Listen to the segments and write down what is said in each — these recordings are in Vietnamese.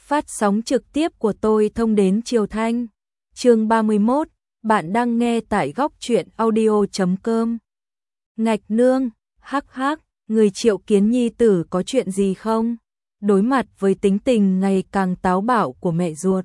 phát sóng trực tiếp của tôi thông đến Triều Thanh. Chương 31, bạn đang nghe tại góc truyện audio.com. Ngạch nương, hắc hắc, người Triệu Kiến nhi tử có chuyện gì không? Đối mặt với tính tình ngày càng táo bạo của mẹ ruột,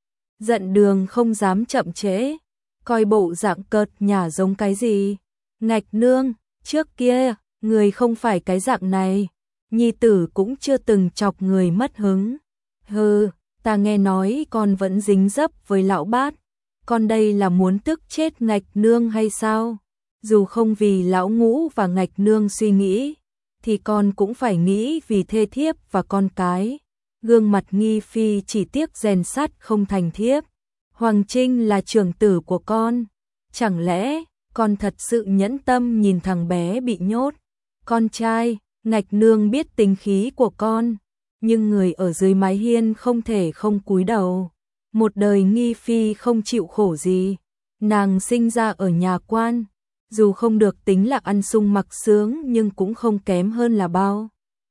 Dận Đường không dám chậm trễ, coi bộ dạng cợt nhả giống cái gì. Ngạch nương, trước kia, người không phải cái dạng này, nhi tử cũng chưa từng chọc người mất hứng. Hừ, ta nghe nói con vẫn dính dấp với lão bát, con đây là muốn tức chết Ngạch nương hay sao? Dù không vì lão ngũ và Ngạch nương suy nghĩ, thì con cũng phải nghĩ vì thê thiếp và con cái. Gương mặt Nghi Phi chỉ tiếc rèn sắt không thành thiếp. Hoàng Trinh là trưởng tử của con, chẳng lẽ con thật sự nhẫn tâm nhìn thằng bé bị nhốt? Con trai, Ngạch nương biết tính khí của con, nhưng người ở dưới mái hiên không thể không cúi đầu. Một đời Nghi Phi không chịu khổ gì, nàng sinh ra ở nhà quan, dù không được tính là ăn sung mặc sướng nhưng cũng không kém hơn là bao.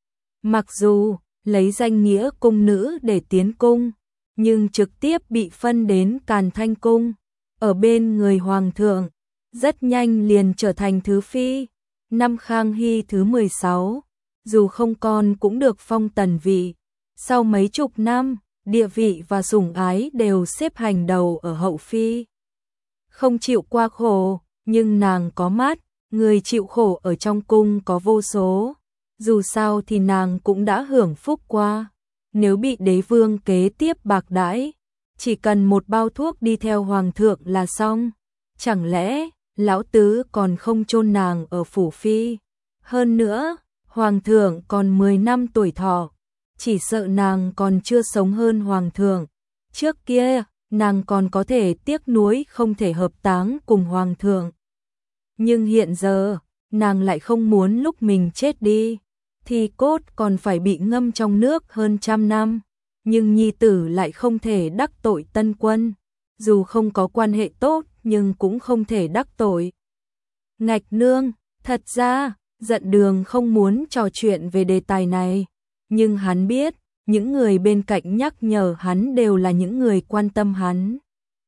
Mặc dù lấy danh nghĩa cung nữ để tiến cung, nhưng trực tiếp bị phân đến Càn Thanh cung, ở bên người hoàng thượng, rất nhanh liền trở thành thứ phi. Năm Khang Hy thứ 16, dù không con cũng được phong tần vị, sau mấy chục năm, địa vị và sủng ái đều xếp hành đầu ở hậu phi. Không chịu qua khổ, nhưng nàng có mắt, người chịu khổ ở trong cung có vô số. Dù sao thì nàng cũng đã hưởng phúc qua, nếu bị đế vương kế tiếp bạc đãi, chỉ cần một bao thuốc đi theo hoàng thượng là xong. Chẳng lẽ lão tứ còn không chôn nàng ở phủ phi? Hơn nữa, hoàng thượng còn 10 năm tuổi thọ, chỉ sợ nàng còn chưa sống hơn hoàng thượng. Trước kia, nàng còn có thể tiếc nuối không thể hợp táng cùng hoàng thượng. Nhưng hiện giờ, nàng lại không muốn lúc mình chết đi, thì cốt còn phải bị ngâm trong nước hơn 100 năm. Nhưng nhi tử lại không thể đắc tội tân quân, dù không có quan hệ tốt nhưng cũng không thể đắc tội. Ngạch nương, thật ra, Dận Đường không muốn trò chuyện về đề tài này, nhưng hắn biết, những người bên cạnh nhắc nhở hắn đều là những người quan tâm hắn.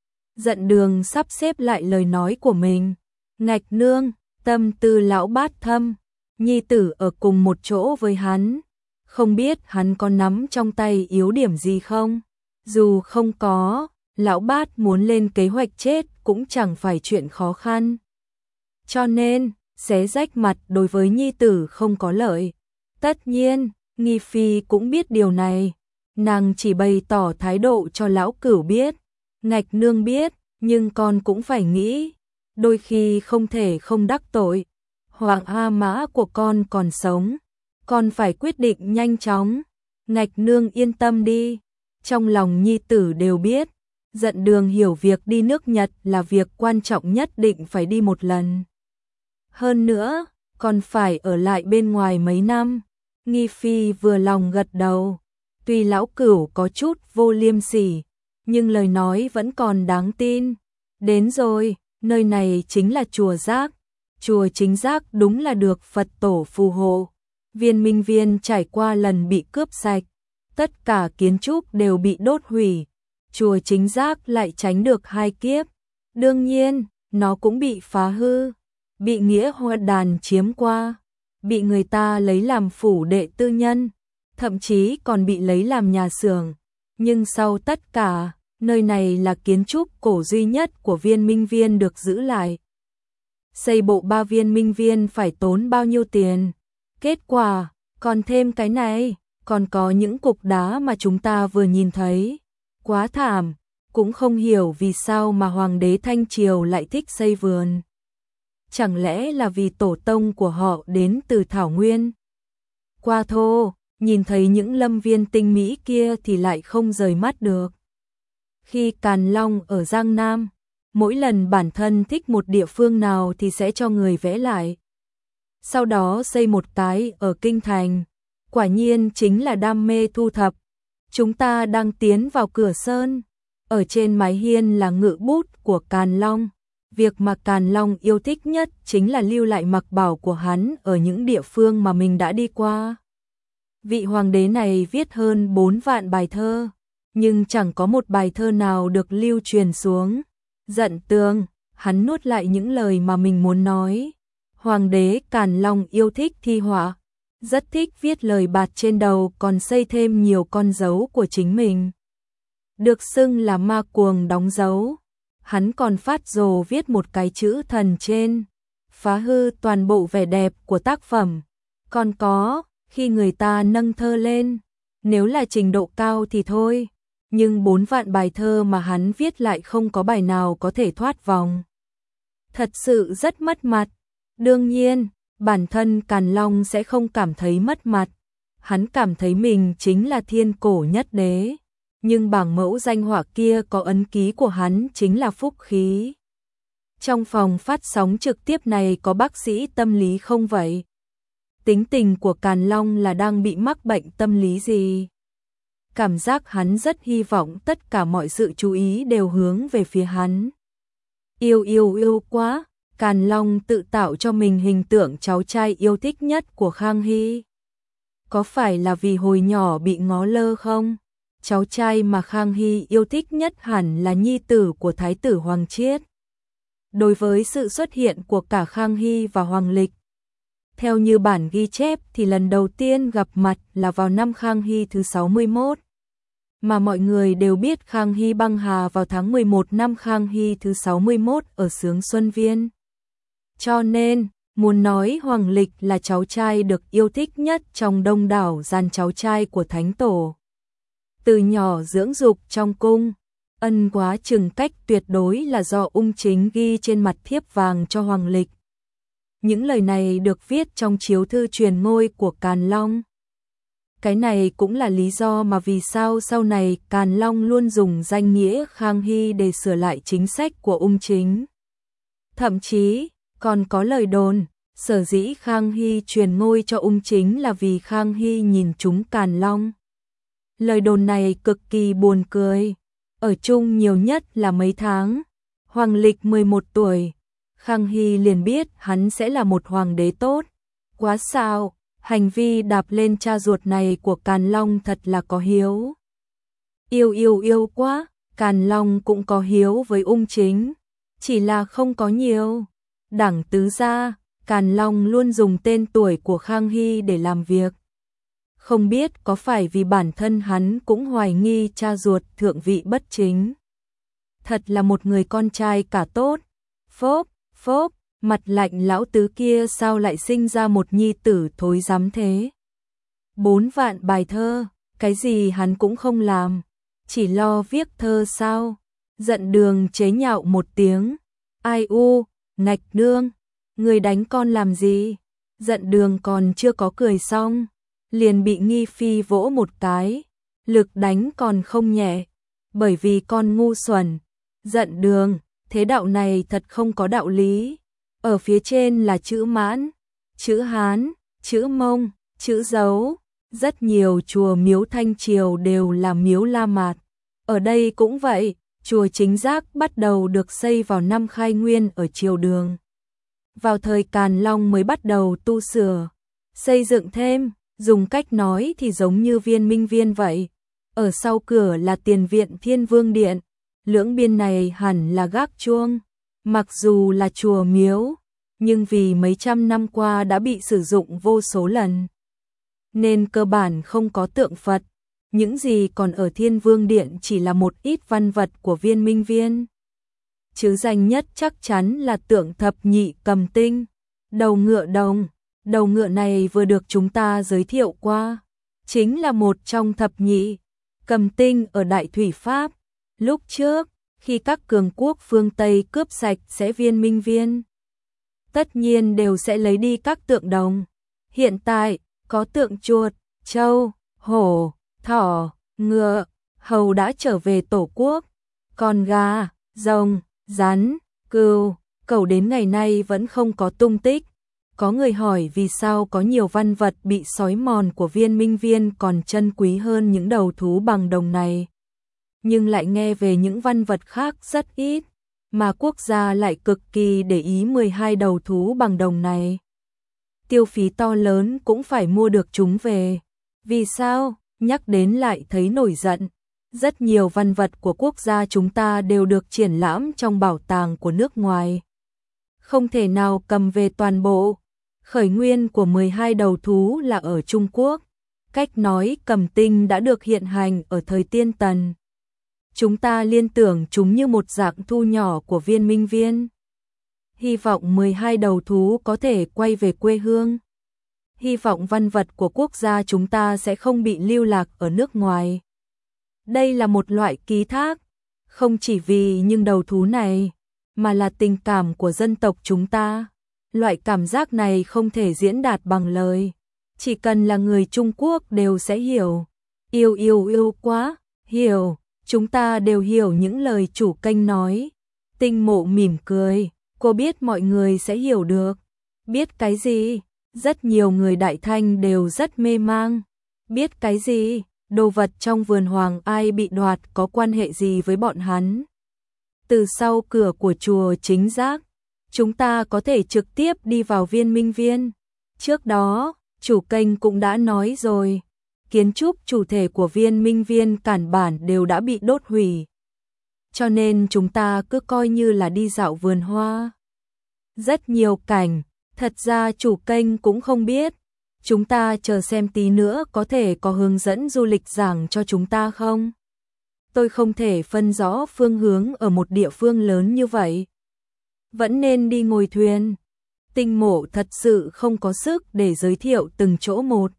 Dận Đường sắp xếp lại lời nói của mình. Ngạch nương, tâm tư lão bát thâm, nhi tử ở cùng một chỗ với hắn, không biết hắn có nắm trong tay yếu điểm gì không? Dù không có, lão bát muốn lên kế hoạch chết cũng chẳng phải chuyện khó khăn. Cho nên, xé rách mặt đối với nhi tử không có lợi. Tất nhiên, Nghi Phi cũng biết điều này, nàng chỉ bày tỏ thái độ cho lão cửu biết. Ngạch nương biết, nhưng con cũng phải nghĩ, đôi khi không thể không đắc tội. Hoàng A Mã của con còn sống, con phải quyết định nhanh chóng. Ngạch nương yên tâm đi, trong lòng nhi tử đều biết, Dận Đường hiểu việc đi nước Nhật là việc quan trọng nhất định phải đi một lần. Hơn nữa, còn phải ở lại bên ngoài mấy năm. Nghi Phi vừa lòng gật đầu, tuy lão cửu có chút vô liêm sỉ, nhưng lời nói vẫn còn đáng tin. Đến rồi, nơi này chính là chùa Giác. Chùa Chính Giác đúng là được Phật tổ phù hộ. Viên Minh Viên trải qua lần bị cướp sạch, tất cả kiến trúc đều bị đốt hủy. Chùa Chính Giác lại tránh được 2 kiếp. Đương nhiên, nó cũng bị phá hư, bị Nghĩa Hoa Đàn chiếm qua, bị người ta lấy làm phủ đệ tư nhân, thậm chí còn bị lấy làm nhà xưởng. Nhưng sau tất cả, nơi này là kiến trúc cổ duy nhất của Viên Minh Viên được giữ lại. Xây bộ 3 viên Minh Viên phải tốn bao nhiêu tiền? Kết quả, còn thêm cái này, còn có những cục đá mà chúng ta vừa nhìn thấy. Quá thảm, cũng không hiểu vì sao mà Hoàng đế Thanh Triều lại thích xây vườn. Chẳng lẽ là vì tổ tông của họ đến từ Thảo Nguyên? Qua thô, nhìn thấy những lâm viên tinh mỹ kia thì lại không rời mắt được. Khi Càn Long ở Giang Nam, mỗi lần bản thân thích một địa phương nào thì sẽ cho người vẽ lại. Sau đó xây một cái ở Kinh Thành, quả nhiên chính là đam mê thu thập. Chúng ta đang tiến vào cửa sơn, ở trên mái hiên là ngự bút của Càn Long. Việc mà Càn Long yêu thích nhất chính là lưu lại mặc bảo của hắn ở những địa phương mà mình đã đi qua. Vị hoàng đế này viết hơn 4 vạn bài thơ, nhưng chẳng có một bài thơ nào được lưu truyền xuống. Giận Tường, hắn nuốt lại những lời mà mình muốn nói. Hoàng đế Càn Long yêu thích thi họa, rất thích viết lời bạt trên đầu, còn xây thêm nhiều con dấu của chính mình. Được xưng là ma cuồng đóng dấu. Hắn còn phát rồ viết một cái chữ thần trên, phá hư toàn bộ vẻ đẹp của tác phẩm. Còn có, khi người ta nâng thơ lên, nếu là trình độ cao thì thôi, nhưng 4 vạn bài thơ mà hắn viết lại không có bài nào có thể thoát vòng. Thật sự rất mất mặt. Đương nhiên, bản thân Càn Long sẽ không cảm thấy mất mặt. Hắn cảm thấy mình chính là thiên cổ nhất đế. Nhưng bảng mẫu danh họa kia có ấn ký của hắn chính là phúc khí. Trong phòng phát sóng trực tiếp này có bác sĩ tâm lý không vậy? Tính tình của Càn Long là đang bị mắc bệnh tâm lý gì? Cảm giác hắn rất hy vọng tất cả mọi sự chú ý đều hướng về phía hắn. Yêu quá, Càn Long tự tạo cho mình hình tượng cháu trai yêu thích nhất của Khang Hy. Có phải là vì hồi nhỏ bị ngó lơ không? Cháu trai mà Khang Hy yêu thích nhất hẳn là nhi tử của Thái tử Hoàng Chiết. Đối với sự xuất hiện của cả Khang Hy và Hoàng Lịch, theo như bản ghi chép thì lần đầu tiên gặp mặt là vào năm Khang Hy thứ 61. Mà mọi người đều biết Khang Hy băng hà vào tháng 11 năm Khang Hy thứ 61 ở xướng Xuân Viên. Cho nên, muốn nói Hoàng Lịch là cháu trai được yêu thích nhất trong đông đảo dàn cháu trai của Thánh Tổ. Từ nhỏ dưỡng dục trong cung, ân quá chừng cách tuyệt đối là do Ung Chính ghi trên mặt thiếp vàng cho Hoàng Lịch. Những lời này được viết trong chiếu thư truyền ngôi của Càn Long. Cái này cũng là lý do mà vì sao sau này Càn Long luôn dùng danh nghĩa Khang Hy để sửa lại chính sách của Ung Chính. Thậm chí, còn có lời đồn, sở dĩ Khang Hy truyền ngôi cho Ung Chính là vì Khang Hy nhìn trúng Càn Long. Lời đồn này cực kỳ buồn cười. Ở chung nhiều nhất là mấy tháng, Hoàng Lịch 11 tuổi, Khang Hy liền biết hắn sẽ là một hoàng đế tốt. Quá sao, hành vi đạp lên cha ruột này của Càn Long thật là có hiếu. Yêu quá, Càn Long cũng có hiếu với Ung Chính, chỉ là không có nhiều. Đảng tứ gia, Càn Long luôn dùng tên tuổi của Khang Hy để làm việc. Không biết có phải vì bản thân hắn cũng hoài nghi cha ruột thượng vị bất chính. Thật là một người con trai cả tốt. Phốp, mặt lạnh lão tứ kia sao lại sinh ra một nhi tử thối rắm thế. 4 vạn bài thơ, cái gì hắn cũng không làm, chỉ lo viết thơ sao. Giận Đường chế nhạo một tiếng. Ai u, ngạch nương, người đánh con làm gì? Giận Đường còn chưa có cười xong, liền bị Nghi Phi vỗ một cái, lực đánh còn không nhẹ, bởi vì con ngu xuẩn. Giận Đường, thế đạo này thật không có đạo lý. Ở phía trên là chữ Mãn, chữ Hán, chữ Mông, chữ Dấu, rất nhiều chùa miếu Thanh Triều đều là miếu La Mạt. Ở đây cũng vậy, chùa Chính Giác bắt đầu được xây vào năm Khai Nguyên ở Triều Đường. Vào thời Càn Long mới bắt đầu tu sửa, xây dựng thêm, dùng cách nói thì giống như Viên Minh Viên vậy. Ở sau cửa là tiền viện Thiên Vương Điện, lưỡng biên này hẳn là gác chuông. Mặc dù là chùa miếu, nhưng vì mấy trăm năm qua đã bị sử dụng vô số lần, nên cơ bản không có tượng Phật. Những gì còn ở Thiên Vương Điện chỉ là một ít văn vật của Viên Minh Viên. Chứ danh nhất chắc chắn là tượng thập nhị cầm tinh, đầu ngựa đồng. Đầu ngựa này vừa được chúng ta giới thiệu qua, chính là một trong thập nhị cầm tinh ở Đại Thủy Pháp. Lúc trước, khi các cường quốc phương Tây cướp sạch sẽ Viên Minh Viên, tất nhiên đều sẽ lấy đi các tượng đồng. Hiện tại, có tượng chuột, trâu, hổ, thỏ, ngựa, hầu đã trở về tổ quốc, còn gà, rồng, rắn, cừu, cẩu đến ngày nay vẫn không có tung tích. Có người hỏi vì sao có nhiều văn vật bị xói mòn của Viên Minh Viên còn chân quý hơn những đầu thú bằng đồng này. Nhưng lại nghe về những văn vật khác rất ít, mà quốc gia lại cực kỳ để ý 12 đầu thú bằng đồng này. Tiêu phí to lớn cũng phải mua được chúng về. Vì sao? Nhắc đến lại thấy nổi giận. Rất nhiều văn vật của quốc gia chúng ta đều được triển lãm trong bảo tàng của nước ngoài. Không thể nào cầm về toàn bộ. Khởi nguyên của 12 đầu thú là ở Trung Quốc. Cách nói cầm tinh đã được hiện hành ở thời Tiên Tần. Chúng ta liên tưởng chúng như một dạng thu nhỏ của viên minh viên. Hy vọng 12 đầu thú có thể quay về quê hương. Hy vọng văn vật của quốc gia chúng ta sẽ không bị lưu lạc ở nước ngoài. Đây là một loại ký thác, không chỉ vì những đầu thú này, mà là tình cảm của dân tộc chúng ta. Loại cảm giác này không thể diễn đạt bằng lời. Chỉ cần là người Trung Quốc đều sẽ hiểu. Yêu quá, hiểu. Chúng ta đều hiểu những lời chủ kênh nói. Tinh Mộ mỉm cười, cô biết mọi người sẽ hiểu được. Biết cái gì? Rất nhiều người Đại Thanh đều rất mê mang. Biết cái gì? Đồ vật trong vườn hoàng ai bị đoạt có quan hệ gì với bọn hắn? Từ sau cửa của chùa Chính Giác, chúng ta có thể trực tiếp đi vào viên minh viên. Trước đó, chủ kênh cũng đã nói rồi, kiến trúc chủ thể của viên minh viên cản bản đều đã bị đốt hủy. Cho nên chúng ta cứ coi như là đi dạo vườn hoa. Rất nhiều cảnh, thật ra chủ kênh cũng không biết. Chúng ta chờ xem tí nữa có thể có hướng dẫn du lịch giảng cho chúng ta không? Tôi không thể phân rõ phương hướng ở một địa phương lớn như vậy. Vẫn nên đi ngồi thuyền. Tinh Mộ thật sự không có sức để giới thiệu từng chỗ một.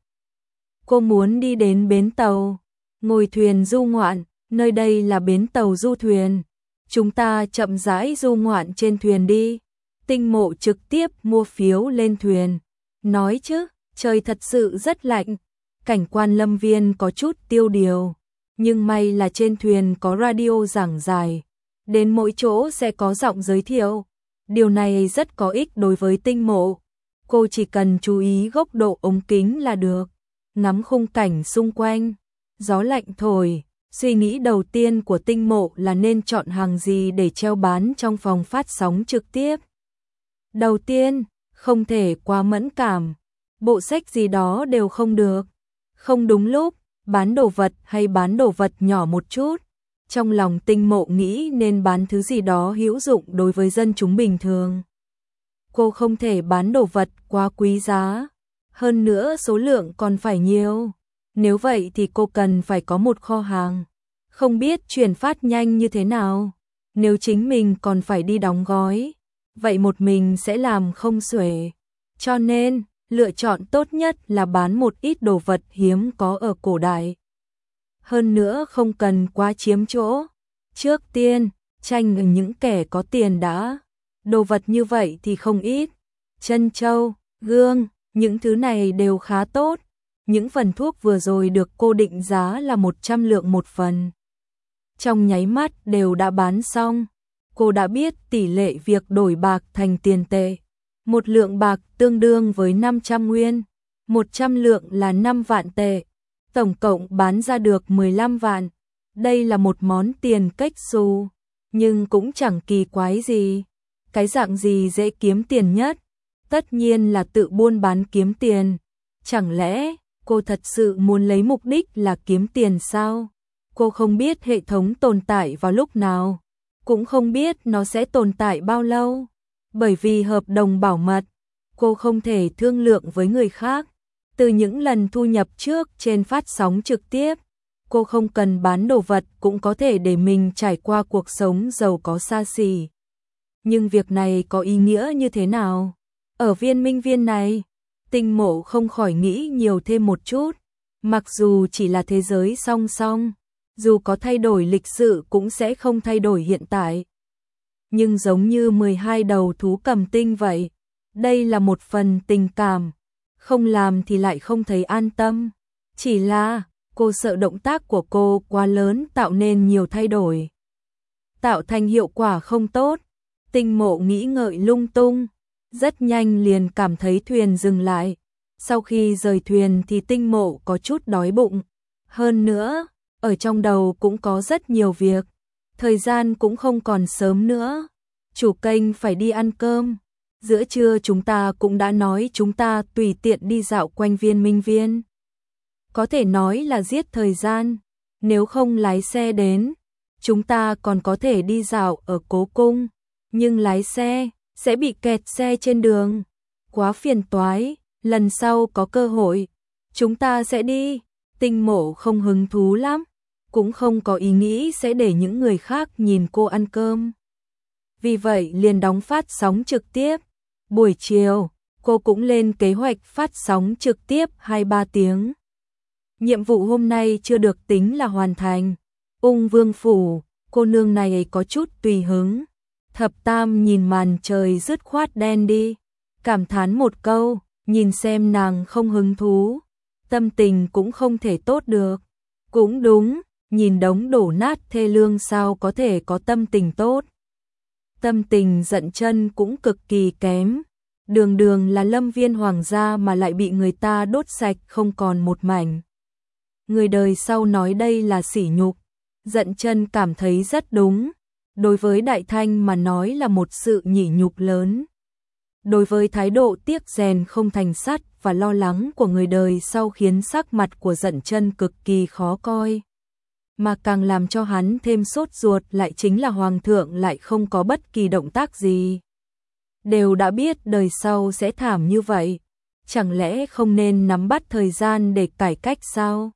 Cô muốn đi đến bến tàu, ngồi thuyền du ngoạn, nơi đây là bến tàu du thuyền. Chúng ta chậm rãi du ngoạn trên thuyền đi. Tinh Mộ trực tiếp mua phiếu lên thuyền. Nói chứ, trời thật sự rất lạnh. Cảnh quan lâm viên có chút tiêu điều. Nhưng may là trên thuyền có radio giảng giải. Đến mỗi chỗ sẽ có giọng giới thiệu. Điều này rất có ích đối với Tinh Mộ. Cô chỉ cần chú ý góc độ ống kính là được. Ngắm khung cảnh xung quanh. Gió lạnh thổi. Suy nghĩ đầu tiên của Tinh Mộ là nên chọn hàng gì để treo bán trong phòng phát sóng trực tiếp. Đầu tiên, không thể quá mẫn cảm. Bộ sách gì đó đều không được. Không đúng lúc, bán đồ vật hay bán đồ vật nhỏ một chút. Trong lòng Tinh Mộ nghĩ nên bán thứ gì đó hữu dụng đối với dân chúng bình thường. Cô không thể bán đồ vật quá quý giá. Hơn nữa số lượng còn phải nhiều. Nếu vậy thì cô cần phải có một kho hàng. Không biết chuyển phát nhanh như thế nào. Nếu chính mình còn phải đi đóng gói, vậy một mình sẽ làm không xuể. Cho nên, lựa chọn tốt nhất là bán một ít đồ vật hiếm có ở cổ đại. Hơn nữa không cần quá chiếm chỗ. Trước tiên, tranh những kẻ có tiền đã. Đồ vật như vậy thì không ít. Trân châu, gương, những thứ này đều khá tốt. Những phần thuốc vừa rồi được cô định giá là 100 lượng một phần. Trong nháy mắt đều đã bán xong. Cô đã biết tỷ lệ việc đổi bạc thành tiền tệ. 1 lượng bạc tương đương với 500 nguyên. 100 lượng là 5 vạn tệ. Tổng cộng bán ra được 15 vạn. Đây là một món tiền cách xù. Nhưng cũng chẳng kỳ quái gì. Cái dạng gì dễ kiếm tiền nhất? Tất nhiên là tự buôn bán kiếm tiền. Chẳng lẽ cô thật sự muốn lấy mục đích là kiếm tiền sao? Cô không biết hệ thống tồn tại vào lúc nào. Cũng không biết nó sẽ tồn tại bao lâu. Bởi vì hợp đồng bảo mật, cô không thể thương lượng với người khác. Từ những lần thu nhập trước trên phát sóng trực tiếp, cô không cần bán đồ vật cũng có thể để mình trải qua cuộc sống giàu có xa xỉ. Nhưng việc này có ý nghĩa như thế nào? Ở viên minh viên này, Tinh Mộ không khỏi nghĩ nhiều thêm một chút. Mặc dù chỉ là thế giới song song, dù có thay đổi lịch sử cũng sẽ không thay đổi hiện tại. Nhưng giống như 12 đầu thú cầm tinh vậy, đây là một phần tình cảm. Không làm thì lại không thấy an tâm. Chỉ là, cô sợ động tác của cô quá lớn tạo nên nhiều thay đổi. Tạo thành hiệu quả không tốt. Tinh Mộ nghĩ ngợi lung tung. Rất nhanh liền cảm thấy thuyền dừng lại. Sau khi rời thuyền thì Tinh Mộ có chút đói bụng. Hơn nữa, ở trong đầu cũng có rất nhiều việc. Thời gian cũng không còn sớm nữa. Chủ kênh phải đi ăn cơm. Giữa trưa chúng ta cũng đã nói chúng ta tùy tiện đi dạo quanh viên minh viên. Có thể nói là giết thời gian. nếu không lái xe đến, chúng ta còn có thể đi dạo ở cố cung, nhưng lái xe sẽ bị kẹt xe trên đường, quá phiền toái, lần sau có cơ hội, chúng ta sẽ đi. Tinh Mộ không hứng thú lắm, cũng không có ý nghĩ sẽ để những người khác nhìn cô ăn cơm. Vì vậy liền đóng phát sóng trực tiếp. Buổi chiều, cô cũng lên kế hoạch phát sóng trực tiếp 2-3 tiếng. Nhiệm vụ hôm nay chưa được tính là hoàn thành. Ung Vương phủ, cô nương này có chút tùy hứng. Thập Tam nhìn màn trời dứt khoát đen đi, cảm thán một câu, nhìn xem nàng không hứng thú, tâm tình cũng không thể tốt được. Cũng đúng, nhìn đống đổ nát thê lương sao có thể có tâm tình tốt. Tâm tình Dận Chân cũng cực kỳ kém. Đường đường là lâm viên hoàng gia mà lại bị người ta đốt sạch không còn một mảnh. Người đời sau nói đây là sỉ nhục. Dận Chân cảm thấy rất đúng. Đối với Đại Thanh mà nói là một sự nhỉ nhục lớn. Đối với thái độ tiếc rèn không thành sắt và lo lắng của người đời sau khiến sắc mặt của Dận Chân cực kỳ khó coi. Mà càng làm cho hắn thêm sốt ruột lại chính là Hoàng thượng lại không có bất kỳ động tác gì. Đều đã biết đời sau sẽ thảm như vậy, chẳng lẽ không nên nắm bắt thời gian để cải cách sao?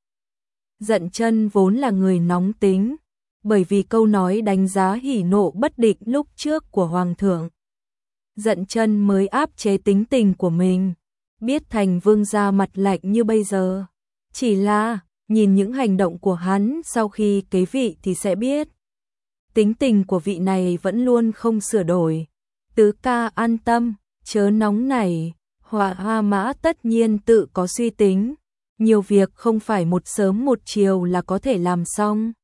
Dận Chân vốn là người nóng tính, bởi vì câu nói đánh giá hỉ nộ bất định lúc trước của Hoàng thượng. Dận Chân mới áp chế tính tình của mình, biết thành vương gia mặt lạnh như bây giờ. Chỉ là, nhìn những hành động của hắn sau khi kế vị thì sẽ biết. Tính tình của vị này vẫn luôn không sửa đổi. Tứ ca an tâm, chớ nóng nảy, Họa Hoa Mã tất nhiên tự có suy tính. Nhiều việc không phải một sớm một chiều là có thể làm xong.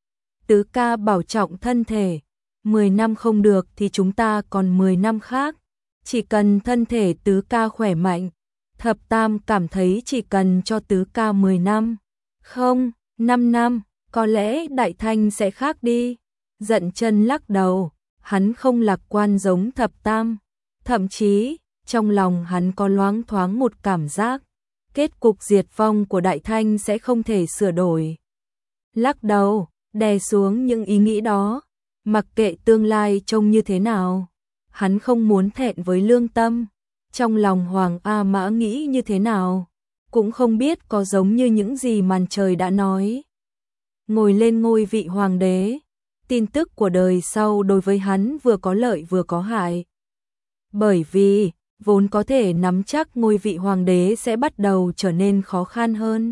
Tứ ca bảo trọng thân thể, 10 năm không được thì chúng ta còn 10 năm khác. Chỉ cần thân thể tứ ca khỏe mạnh, Thập Tam cảm thấy chỉ cần cho tứ ca 10 năm, không, 5 năm, có lẽ Đại Thanh sẽ khác đi. Dận Chân lắc đầu, hắn không lạc quan giống Thập Tam, thậm chí trong lòng hắn có loáng thoáng một cảm giác, kết cục diệt vong của Đại Thanh sẽ không thể sửa đổi. Lắc đầu, đè xuống những ý nghĩ đó, mặc kệ tương lai trông như thế nào, hắn không muốn thẹn với lương tâm. Trong lòng Hoàng A Mã nghĩ như thế nào, cũng không biết có giống như những gì màn trời đã nói. Ngồi lên ngôi vị hoàng đế, tin tức của đời sau đối với hắn vừa có lợi vừa có hại. Bởi vì, vốn có thể nắm chắc ngôi vị hoàng đế sẽ bắt đầu trở nên khó khăn hơn.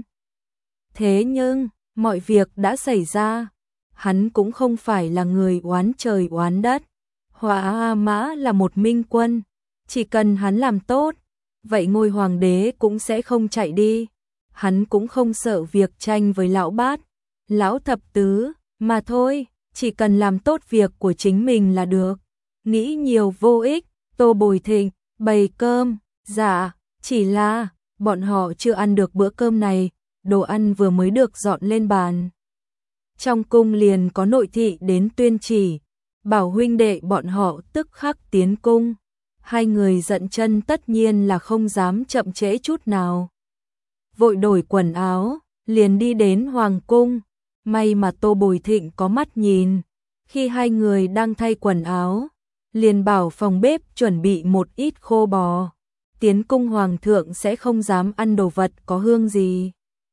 Thế nhưng, mọi việc đã xảy ra, hắn cũng không phải là người oán trời oán đất. Họa A Mã là một minh quân, chỉ cần hắn làm tốt, vậy ngôi hoàng đế cũng sẽ không chạy đi. Hắn cũng không sợ việc tranh với lão bát, lão thập tứ, mà thôi, chỉ cần làm tốt việc của chính mình là được. Nghĩ nhiều vô ích, Tô Bồi Thịnh, bày cơm, dạ, chỉ là, bọn họ chưa ăn được bữa cơm này, đồ ăn vừa mới được dọn lên bàn. Trong cung liền có nội thị đến tuyên chỉ, bảo huynh đệ bọn họ tức khắc tiến cung. Hai người Dận Chân tất nhiên là không dám chậm trễ chút nào. Vội đổi quần áo, liền đi đến Hoàng cung. May mà Tô Bồi Thịnh có mắt nhìn. Khi hai người đang thay quần áo, liền bảo phòng bếp chuẩn bị một ít khô bò. Tiến cung Hoàng thượng sẽ không dám ăn đồ vật có hương gì.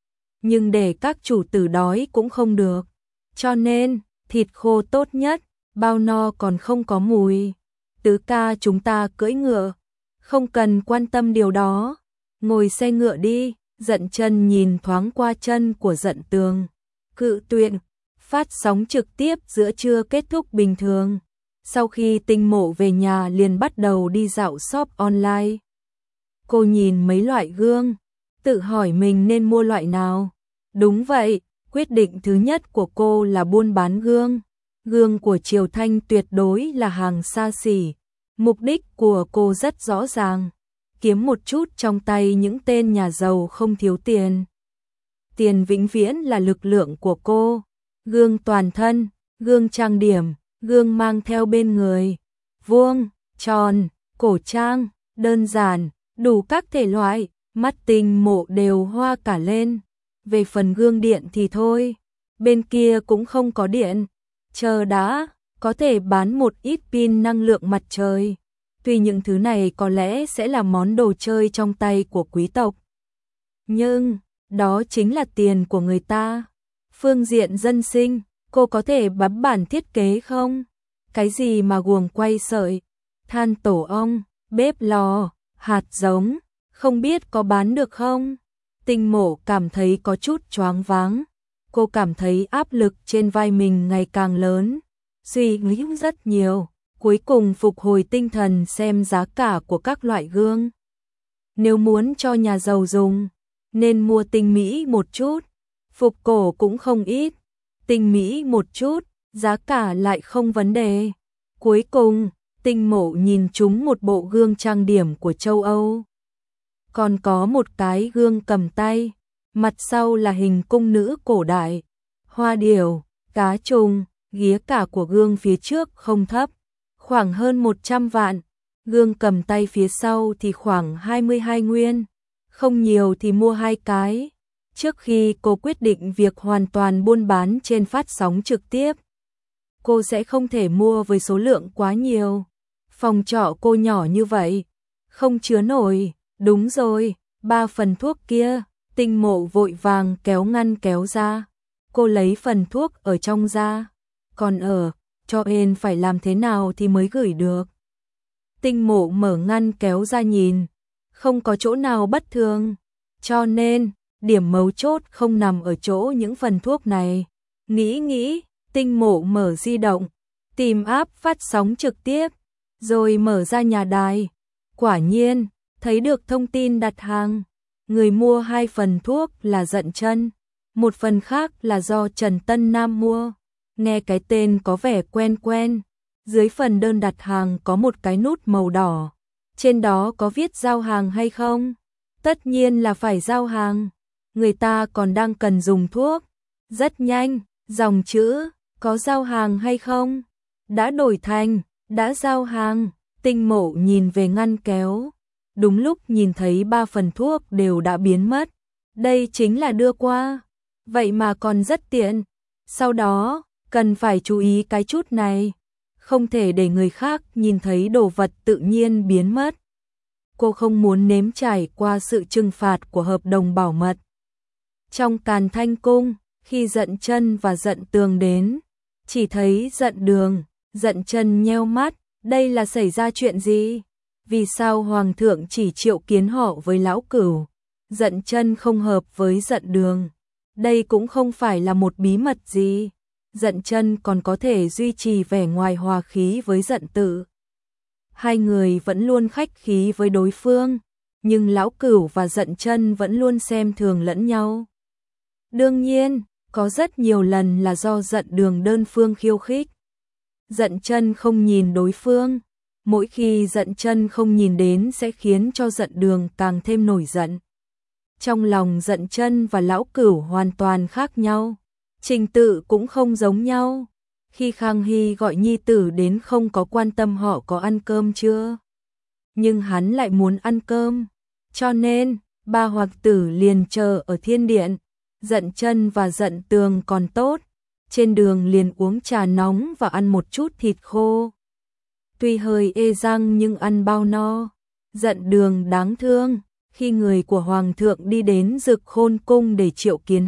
Nhưng để các chủ tử đói cũng không được. Cho nên, thịt khô tốt nhất, bao no còn không có mùi. Tứ ca chúng ta cưỡi ngựa, không cần quan tâm điều đó, ngồi xe ngựa đi. Dận Chân nhìn thoáng qua chân của Dận Tường, cự tuyệt. Phát sóng trực tiếp giữa trưa kết thúc bình thường. Sau khi Tinh Mộ về nhà liền bắt đầu đi dạo shop online. Cô nhìn mấy loại gương, tự hỏi mình nên mua loại nào. Đúng vậy, quyết định thứ nhất của cô là buôn bán gương. Gương của Triều Thanh tuyệt đối là hàng xa xỉ. Mục đích của cô rất rõ ràng, kiếm một chút trong tay những tên nhà giàu không thiếu tiền. Tiền vĩnh viễn là lực lượng của cô. Gương toàn thân, gương trang điểm, gương mang theo bên người, vuông, tròn, cổ trang, đơn giản, đủ các thể loại, mắt Tinh Mộ đều hoa cả lên. Về phần gương điện thì thôi, bên kia cũng không có điện. Chờ đã, có thể bán một ít pin năng lượng mặt trời. Tuy những thứ này có lẽ sẽ là món đồ chơi trong tay của quý tộc. Nhưng, đó chính là tiền của người ta. Phương diện dân sinh, cô có thể bấm bản thiết kế không? Cái gì mà guồng quay sợi, than tổ ong, bếp lò, hạt giống, không biết có bán được không? Tinh Mộ cảm thấy có chút choáng váng. Cô cảm thấy áp lực trên vai mình ngày càng lớn. Suy nghĩ rất nhiều, cuối cùng phục hồi tinh thần xem giá cả của các loại gương. Nếu muốn cho nhà giàu dùng, nên mua tinh mỹ một chút, phục cổ cũng không ít, tinh mỹ một chút, giá cả lại không vấn đề. Cuối cùng, Tinh Mộ nhìn trúng một bộ gương trang điểm của châu Âu. Còn có một cái gương cầm tay, mặt sau là hình cung nữ cổ đại, hoa điểu, cá trùng, ghía cả của gương phía trước không thấp, khoảng hơn 100 vạn, gương cầm tay phía sau thì khoảng 22 nguyên, không nhiều thì mua 2 cái. Trước khi cô quyết định việc hoàn toàn buôn bán trên phát sóng trực tiếp, cô sẽ không thể mua với số lượng quá nhiều. Phòng trọ cô nhỏ như vậy, không chứa nổi. Đúng rồi, 3 phần thuốc kia. Tinh Mộ vội vàng kéo ngăn kéo ra. Cô lấy phần thuốc ở trong ra. Còn cho em phải làm thế nào thì mới gửi được. Tinh Mộ mở ngăn kéo ra nhìn, không có chỗ nào bất thường. Cho nên, điểm mấu chốt không nằm ở chỗ những phần thuốc này. Nghĩ, Tinh Mộ mở di động, tìm app phát sóng trực tiếp, rồi mở ra nhà đài. Quả nhiên, thấy được thông tin đặt hàng. Người mua 2 phần thuốc là Dận Chân, một phần khác là do Trần Tân Nam mua. Nghe cái tên có vẻ quen quen. Dưới phần đơn đặt hàng có một cái nút màu đỏ. Trên đó có viết giao hàng hay không? Tất nhiên là phải giao hàng. Người ta còn đang cần dùng thuốc. Rất nhanh, dòng chữ có giao hàng hay không? Đã đổi thành đã giao hàng. Tinh Mộ nhìn về ngăn kéo. Đúng lúc nhìn thấy 3 phần thuốc đều đã biến mất. Đây chính là đưa qua. Vậy mà còn rất tiện. Sau đó, cần phải chú ý cái chút này. Không thể để người khác nhìn thấy đồ vật tự nhiên biến mất. Cô không muốn nếm trải qua sự trừng phạt của hợp đồng bảo mật. Trong Càn Thanh Cung, khi Dận Chân và Dận Tường đến, chỉ thấy Dận Đường, Dận Chân nheo mắt. Đây là xảy ra chuyện gì? Vì sao Hoàng thượng chỉ triệu kiến họ với Lão Cửu? Dận Chân không hợp với Dận Đường. Đây cũng không phải là một bí mật gì. Dận Chân còn có thể duy trì vẻ ngoài hòa khí với Dận Tự. Hai người vẫn luôn khách khí với đối phương, nhưng Lão Cửu và Dận Chân vẫn luôn xem thường lẫn nhau. Đương nhiên, có rất nhiều lần là do Dận Đường đơn phương khiêu khích. Dận Chân không nhìn đối phương, mỗi khi Dận Chân không nhìn đến sẽ khiến cho Dận Đường càng thêm nổi giận. Trong lòng Dận Chân và Lão Cửu hoàn toàn khác nhau, trình tự cũng không giống nhau. Khi Khang Hy gọi nhi tử đến không có quan tâm họ có ăn cơm chưa, nhưng hắn lại muốn ăn cơm, cho nên ba hoàng tử liền chờ ở thiên điện. Dận Chân và Dận Tường còn tốt, trên đường liền uống trà nóng và ăn một chút thịt khô. Tuy hơi ê răng nhưng ăn bao no. Dận Đường đáng thương, khi người của Hoàng thượng đi đến Dực Khôn Cung để triệu kiến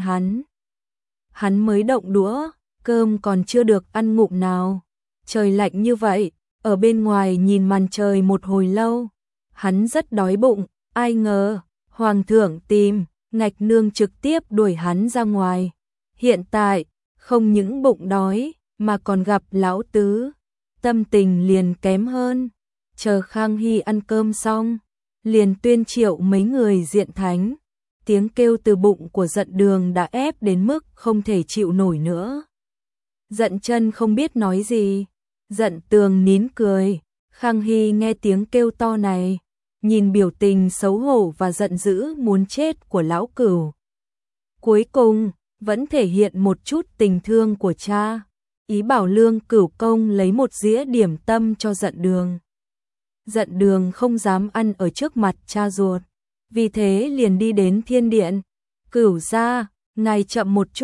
hắn mới động đũa, cơm còn chưa được ăn ngụm nào. Trời lạnh như vậy, ở bên ngoài nhìn màn trời một hồi lâu, hắn rất đói bụng. Ai ngờ, Hoàng thượng tìm, Ngạch Nương trực tiếp đuổi hắn ra ngoài. Hiện tại, không những bụng đói, mà còn gặp Lão Tứ, tâm tình liền kém hơn. Chờ Khang Hy ăn cơm xong, liền tuyên triệu mấy người diện thánh. Tiếng kêu từ bụng của Dận Đường đã ép đến mức không thể chịu nổi nữa. Dận Chân không biết nói gì, Dận Tường nín cười. Khang Hy nghe tiếng kêu to này, nhìn biểu tình xấu hổ và giận dữ muốn chết của Lão Cửu, cuối cùng vẫn thể hiện một chút tình thương của cha, ý bảo Lương Cửu công lấy một dĩa điểm tâm cho Dận Đường. Dận Đường không dám ăn ở trước mặt cha ruột, vì thế liền đi đến thiên điện. Cửu gia, ngài chậm một chút,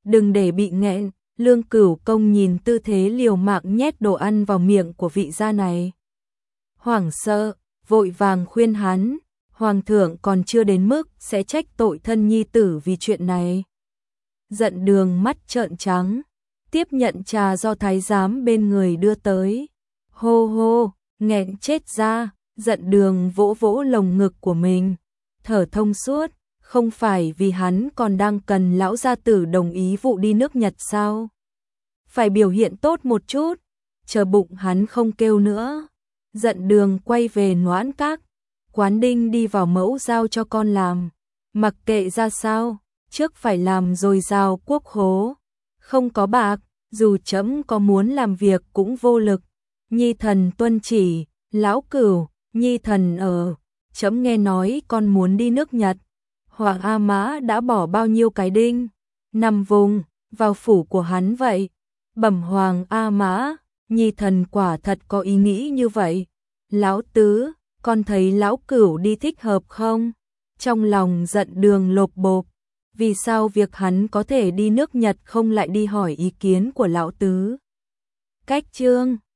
đừng để bị nghẹn. Lương Cửu Công nhìn tư thế liều mạng nhét đồ ăn vào miệng của vị gia này. Hoảng sợ, vội vàng khuyên hắn, Hoàng thượng còn chưa đến mức sẽ trách tội thân nhi tử vì chuyện này. Giận Đường mắt trợn trắng, tiếp nhận trà do thái giám bên người đưa tới. Hô hô, nghẹn chết ra, Giận Đường vỗ vỗ lồng ngực của mình, thở thông suốt, không phải vì hắn còn đang cần lão gia tử đồng ý vụ đi nước Nhật sao? Phải biểu hiện tốt một chút, chờ bụng hắn không kêu nữa. Giận Đường quay về Noãn Các, Quán Đinh đi vào mẫu giao cho con làm, mặc kệ ra sao, trước phải làm dồi dào quốc khố, không có bạc, dù trẫm có muốn làm việc cũng vô lực. Nhi thần tuân chỉ. Lão Cửu, Nhi thần ở, trẫm nghe nói con muốn đi nước Nhật. Hoàng A Mã đã bỏ bao nhiêu cái đinh nằm vùng vào phủ của hắn vậy? Bẩm Hoàng A Mã, Nhi thần quả thật có ý nghĩ như vậy. Lão Tứ, con thấy Lão Cửu đi thích hợp không? Trong lòng Giận Đường lột bột, vì sao việc hắn có thể đi nước Nhật không lại đi hỏi ý kiến của Lão Tứ? Cách chương